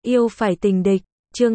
Yêu phải tình địch, chương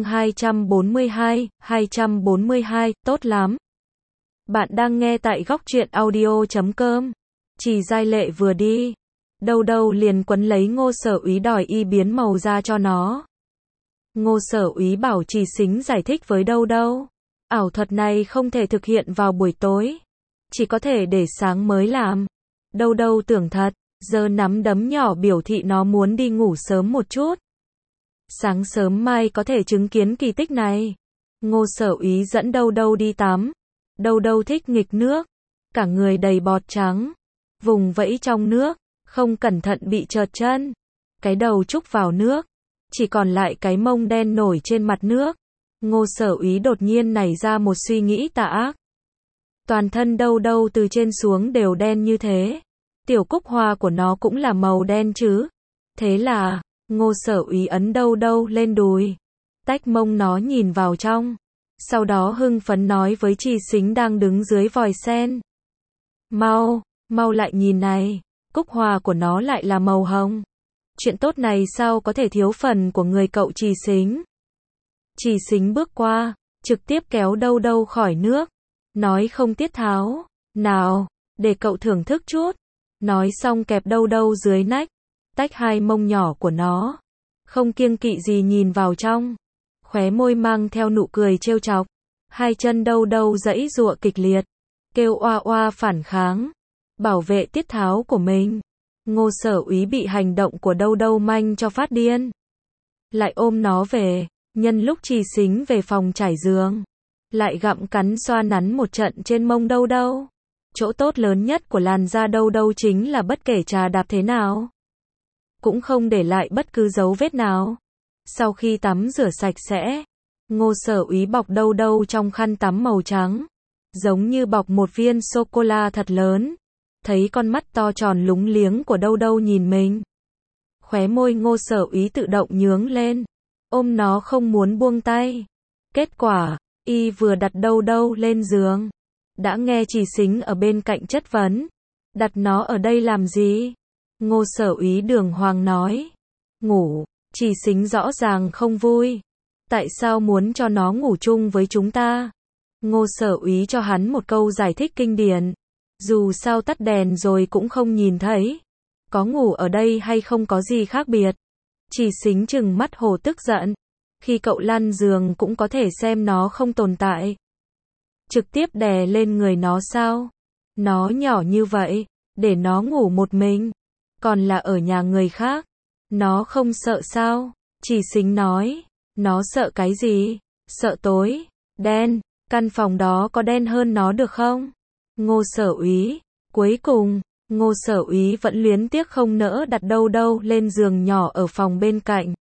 242, tốt lắm. Bạn đang nghe tại góc truyện audio.com. Chỉ Giai Lệ vừa đi, Đâu Đâu liền quấn lấy Ngô Sở Úy đòi y biến màu da cho nó. Ngô Sở Úy bảo Trì Xính giải thích với Đâu Đâu, ảo thuật này không thể thực hiện vào buổi tối, chỉ có thể để sáng mới làm. Đâu Đâu tưởng thật, giơ nắm đấm nhỏ biểu thị nó muốn đi ngủ sớm một chút. Sáng sớm mai có thể chứng kiến kỳ tích này. Ngô Sở Úy dẫn Đâu Đâu đi tắm. Đâu Đâu thích nghịch nước, cả người đầy bọt trắng, vùng vẫy trong nước, không cẩn thận bị trượt chân. Cái đầu trúc vào nước, chỉ còn lại cái mông đen nổi trên mặt nước. Ngô Sở Úy đột nhiên nảy ra một suy nghĩ tà ác. Toàn thân Đâu Đâu từ trên xuống đều đen như thế, tiểu cúc hoa của nó cũng là màu đen chứ. Thế là, Ngô Sở Úy ấn Đâu Đâu lên đùi, tách mông nó nhìn vào trong. Sau đó hưng phấn nói với Trì Xính đang đứng dưới vòi sen. Mau lại nhìn này, cúc hoa của nó lại là màu hồng. Chuyện tốt này sao có thể thiếu phần của người cậu Trì Xính. Trì Xính bước qua, trực tiếp kéo Đâu Đâu khỏi nước, nói không tiết tháo, nào, để cậu thưởng thức chút. Nói xong kẹp Đâu Đâu dưới nách, tách hai mông nhỏ của nó, không kiêng kỵ gì nhìn vào trong. Khóe môi mang theo nụ cười trêu chọc. Hai chân Đâu Đâu giãy giụa kịch liệt, kêu oa oa phản kháng, bảo vệ tiết tháo của mình. Ngô Sở Úy bị hành động của Đâu Đâu manh cho phát điên, lại ôm nó về. Nhân lúc Trì Xính về phòng trải giường, lại gặm cắn xoa nắn một trận trên mông Đâu Đâu. Chỗ tốt lớn nhất của làn da Đâu Đâu chính là bất kể trà đạp thế nào, cũng không để lại bất cứ dấu vết nào. Sau khi tắm rửa sạch sẽ, Ngô Sở Úy bọc Đâu Đâu trong khăn tắm màu trắng, giống như bọc một viên sô-cô-la thật lớn. Thấy con mắt to tròn lúng liếng của Đâu Đâu nhìn mình, khóe môi Ngô Sở Úy tự động nhướng lên, ôm nó không muốn buông tay. Kết quả, y vừa đặt Đâu Đâu lên giường, đã nghe Trì Xính ở bên cạnh chất vấn, đặt nó ở đây làm gì? Ngô Sở Úy đường hoàng nói, ngủ. Trì Xính rõ ràng không vui, tại sao muốn cho nó ngủ chung với chúng ta? Ngô Sở Úy cho hắn một câu giải thích kinh điển, dù sao tắt đèn rồi cũng không nhìn thấy, có ngủ ở đây hay không có gì khác biệt. Trì Xính trừng mắt hồ tức giận, khi cậu lăn giường cũng có thể xem nó không tồn tại, trực tiếp đè lên người nó sao? Nó nhỏ như vậy, để nó ngủ một mình, còn là ở nhà người khác, nó không sợ sao? Trì Xính nói, nó sợ cái gì? Sợ tối, đen, căn phòng đó có đen hơn nó được không? Ngô Sở Úy, cuối cùng, Ngô Sở Úy vẫn luyến tiếc không nỡ đặt Đâu Đâu lên giường nhỏ ở phòng bên cạnh,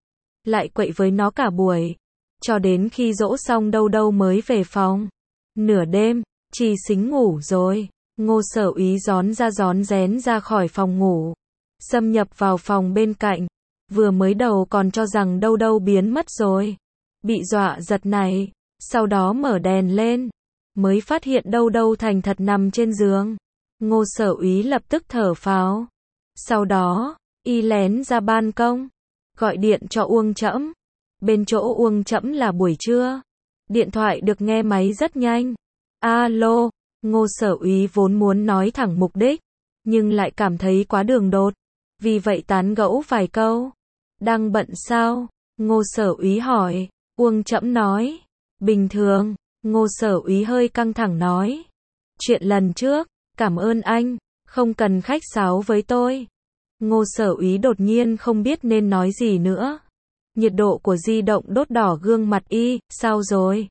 lại quậy với nó cả buổi, cho đến khi dỗ xong Đâu Đâu mới về phòng. Nửa đêm, Trì Xính ngủ rồi, Ngô Sở Úy rón rén ra khỏi phòng ngủ, xâm nhập vào phòng bên cạnh. Vừa mới đầu còn cho rằng Đâu Đâu biến mất rồi, bị dọa giật này, sau đó mở đèn lên, mới phát hiện Đâu Đâu thành thật nằm trên giường. Ngô Sở Úy lập tức thở phào. Sau đó, y lén ra ban công, gọi điện cho Uông Trẫm. Bên chỗ Uông Trẫm là buổi trưa, điện thoại được nghe máy rất nhanh. Alo, Ngô Sở Úy vốn muốn nói thẳng mục đích, nhưng lại cảm thấy quá đường đột, vì vậy tán gẫu vài câu. Đang bận sao? Ngô Sở Úy hỏi. Uông Trẫm nói, bình thường. Ngô Sở Úy hơi căng thẳng nói, chuyện lần trước, cảm ơn anh, không cần khách sáo với tôi. Ngô Sở Úy đột nhiên không biết nên nói gì nữa. Nhiệt độ của di động đốt đỏ gương mặt y, sao rồi?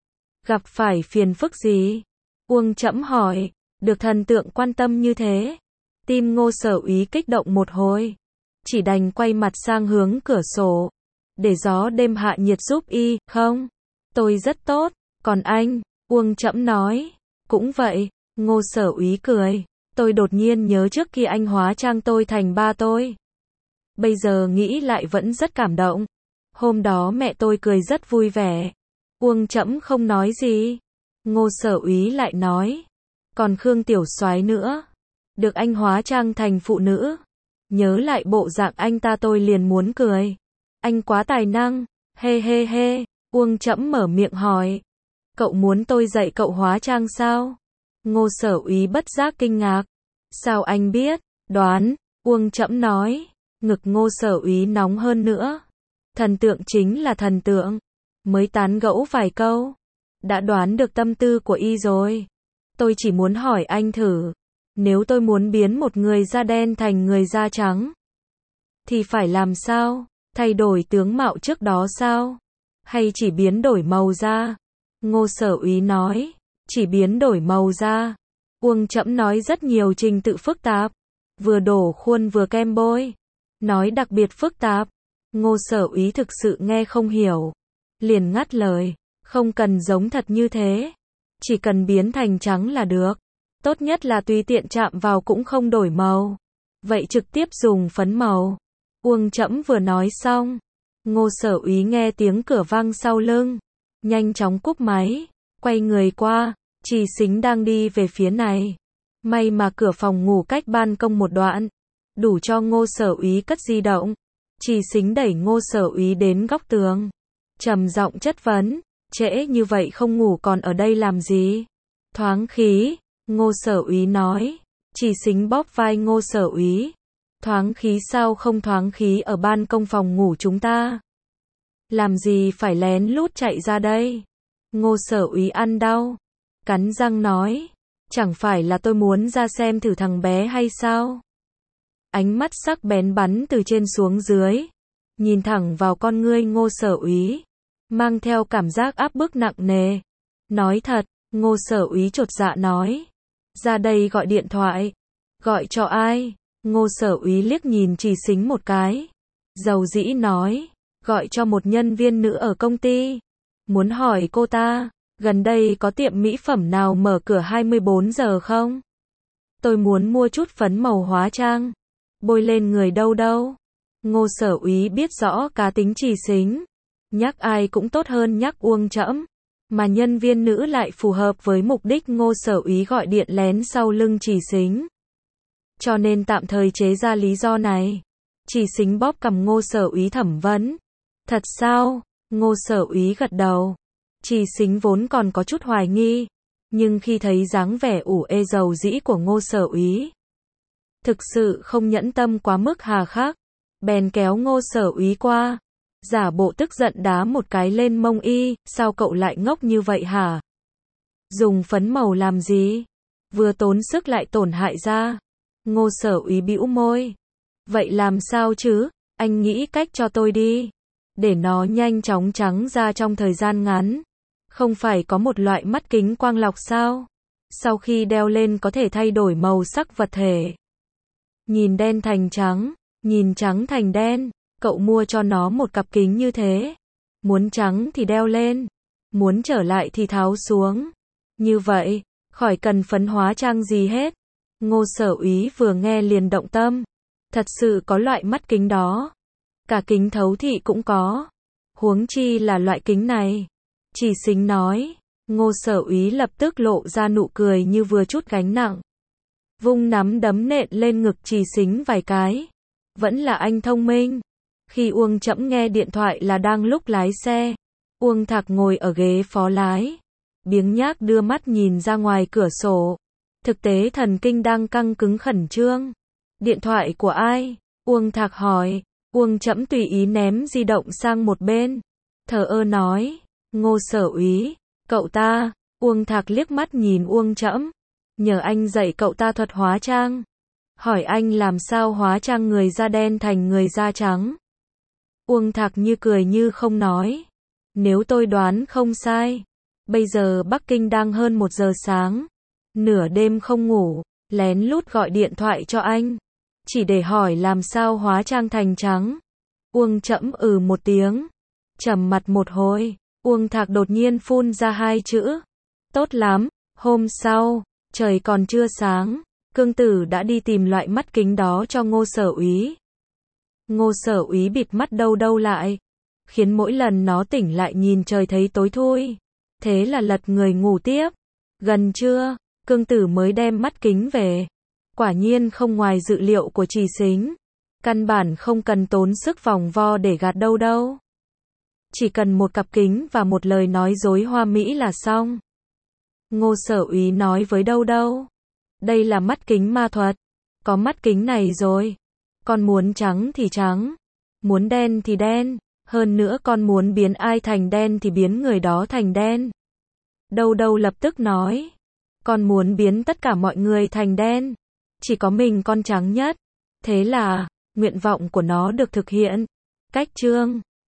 Gặp phải phiền phức gì? Uông Trẫm hỏi. Được thần tượng quan tâm như thế, tim Ngô Sở Úy kích động một hồi, chỉ đành quay mặt sang hướng cửa sổ, để gió đêm hạ nhiệt giúp y. Không, tôi rất tốt, còn anh? Uông Trẫm nói. Cũng vậy. Ngô Sở Úy cười. Tôi đột nhiên nhớ trước khi anh hóa trang tôi thành ba tôi, bây giờ nghĩ lại vẫn rất cảm động. Hôm đó mẹ tôi cười rất vui vẻ. Uông Trẫm không nói gì. Ngô Sở Úy lại nói, còn Khương Tiểu Soái nữa, được anh hóa trang thành phụ nữ, nhớ lại bộ dạng anh ta tôi liền muốn cười. Anh quá tài năng, hê hê hê, Uông Trẫm mở miệng hỏi. Cậu muốn tôi dạy cậu hóa trang sao? Ngô Sở Úy bất giác kinh ngạc. Sao anh biết? Đoán, Uông Trẫm nói. Ngực Ngô Sở Úy nóng hơn nữa. Thần tượng chính là thần tượng. Mới tán gẫu vài câu. Đã đoán được tâm tư của y rồi. Tôi chỉ muốn hỏi anh thử. Nếu tôi muốn biến một người da đen thành người da trắng, thì phải làm sao? Thay đổi tướng mạo trước đó sao? Hay chỉ biến đổi màu da? Ngô Sở Úy nói. Chỉ biến đổi màu da. Uông Trẫm nói rất nhiều trình tự phức tạp. Vừa đổ khuôn vừa kem bôi. Nói đặc biệt phức tạp. Ngô Sở Úy thực sự nghe không hiểu. Liền ngắt lời. Không cần giống thật như thế. Chỉ cần biến thành trắng là được. Tốt nhất là tùy tiện chạm vào cũng không đổi màu. Vậy trực tiếp dùng phấn màu. Uông Trẫm vừa nói xong. Ngô Sở Úy nghe tiếng cửa vang sau lưng. Nhanh chóng cúp máy. Quay người qua. Trì Xính đang đi về phía này. May mà cửa phòng ngủ cách ban công một đoạn. Đủ cho Ngô Sở Úy cất di động. Trì Xính đẩy Ngô Sở Úy đến góc tường. Trầm giọng chất vấn. Trễ như vậy không ngủ còn ở đây làm gì? Thoáng khí. Ngô Sở Úy nói. Trì Xính bóp vai Ngô Sở Úy. Thoáng khí sao không thoáng khí ở ban công phòng ngủ chúng ta? Làm gì phải lén lút chạy ra đây? Ngô Sở Úy ăn đau. Cắn răng nói. Chẳng phải là tôi muốn ra xem thử thằng bé hay sao? Ánh mắt sắc bén bắn từ trên xuống dưới. Nhìn thẳng vào con ngươi Ngô Sở Úy. Mang theo cảm giác áp bức nặng nề. Nói thật, Ngô Sở Úy chột dạ nói. Ra đây gọi điện thoại. Gọi cho ai? Ngô Sở Úy liếc nhìn Trì Xính một cái. Dầu dĩ nói. Gọi cho một nhân viên nữ ở công ty. Muốn hỏi cô ta, gần đây có tiệm mỹ phẩm nào mở cửa 24 giờ không? Tôi muốn mua chút phấn màu hóa trang. Bôi lên người đâu đâu. Ngô Sở Úy biết rõ cá tính Trì Xính. Nhắc ai cũng tốt hơn nhắc Uông Trẫm. Mà nhân viên nữ lại phù hợp với mục đích Ngô Sở Úy gọi điện lén sau lưng Trì Xính. Cho nên tạm thời chế ra lý do này. Trì Xính bóp cằm Ngô Sở Úy thẩm vấn. Thật sao? Ngô Sở Úy gật đầu. Trì Xính vốn còn có chút hoài nghi. Nhưng khi thấy dáng vẻ ủ ê dầu dĩ của Ngô Sở Úy, thực sự không nhẫn tâm quá mức hà khắc. Bèn kéo Ngô Sở Úy qua. Giả bộ tức giận đá một cái lên mông y. Sao cậu lại ngốc như vậy hả? Dùng phấn màu làm gì? Vừa tốn sức lại tổn hại da. Ngô Sở Úy bĩu môi. Vậy làm sao chứ? Anh nghĩ cách cho tôi đi. Để nó nhanh chóng trắng ra trong thời gian ngắn. Không phải có một loại mắt kính quang lọc sao? Sau khi đeo lên có thể thay đổi màu sắc vật thể. Nhìn đen thành trắng, nhìn trắng thành đen. Cậu mua cho nó một cặp kính như thế. Muốn trắng thì đeo lên. Muốn trở lại thì tháo xuống. Như vậy, khỏi cần phấn hóa trang gì hết. Ngô Sở Úy vừa nghe liền động tâm. Thật sự có loại mắt kính đó. Cả kính thấu thị cũng có. Huống chi là loại kính này. Trì Xính nói. Ngô Sở Úy lập tức lộ ra nụ cười như vừa chút gánh nặng. Vung nắm đấm nện lên ngực Trì Xính vài cái. Vẫn là anh thông minh. Khi Uông Trẫm nghe điện thoại là đang lúc lái xe. Uông Thạc ngồi ở ghế phó lái. Biếng nhác đưa mắt nhìn ra ngoài cửa sổ. Thực tế thần kinh đang căng cứng khẩn trương. Điện thoại của ai? Uông Thạc hỏi. Uông Trẫm tùy ý ném di động sang một bên. Thờ ơ nói. Ngô Sở Úy. Cậu ta. Uông Thạc liếc mắt nhìn Uông Trẫm. Nhờ anh dạy cậu ta thuật hóa trang. Hỏi anh làm sao hóa trang người da đen thành người da trắng. Uông Thạc như cười như không nói. Nếu tôi đoán không sai. Bây giờ Bắc Kinh đang hơn 1 giờ sáng. Nửa đêm không ngủ. Lén lút gọi điện thoại cho anh. Chỉ để hỏi làm sao hóa trang thành trắng. Uông Trẫm một tiếng. Trầm mặt một hồi. Uông Thạc đột nhiên phun ra 2 chữ. Tốt lắm. Hôm sau, trời còn chưa sáng. Cương Tử đã đi tìm loại mắt kính đó cho Ngô Sở Úy. Ngô Sở Úy bịt mắt đâu đâu lại. Khiến mỗi lần nó tỉnh lại nhìn trời thấy tối thui. Thế là lật người ngủ tiếp. Gần trưa, Cương Tử mới đem mắt kính về. Quả nhiên không ngoài dự liệu của Trì Xính. Căn bản không cần tốn sức vòng vo để gạt đâu đâu. Chỉ cần một cặp kính và một lời nói dối hoa mỹ là xong. Ngô Sở Úy nói với Đâu Đâu. Đây là mắt kính ma thuật. Có mắt kính này rồi. Con muốn trắng thì trắng. Muốn đen thì đen. Hơn nữa con muốn biến ai thành đen thì biến người đó thành đen. Đâu Đâu lập tức nói. Con muốn biến tất cả mọi người thành đen. Chỉ có mình con trắng nhất. Thế là, nguyện vọng của nó được thực hiện. Cách chương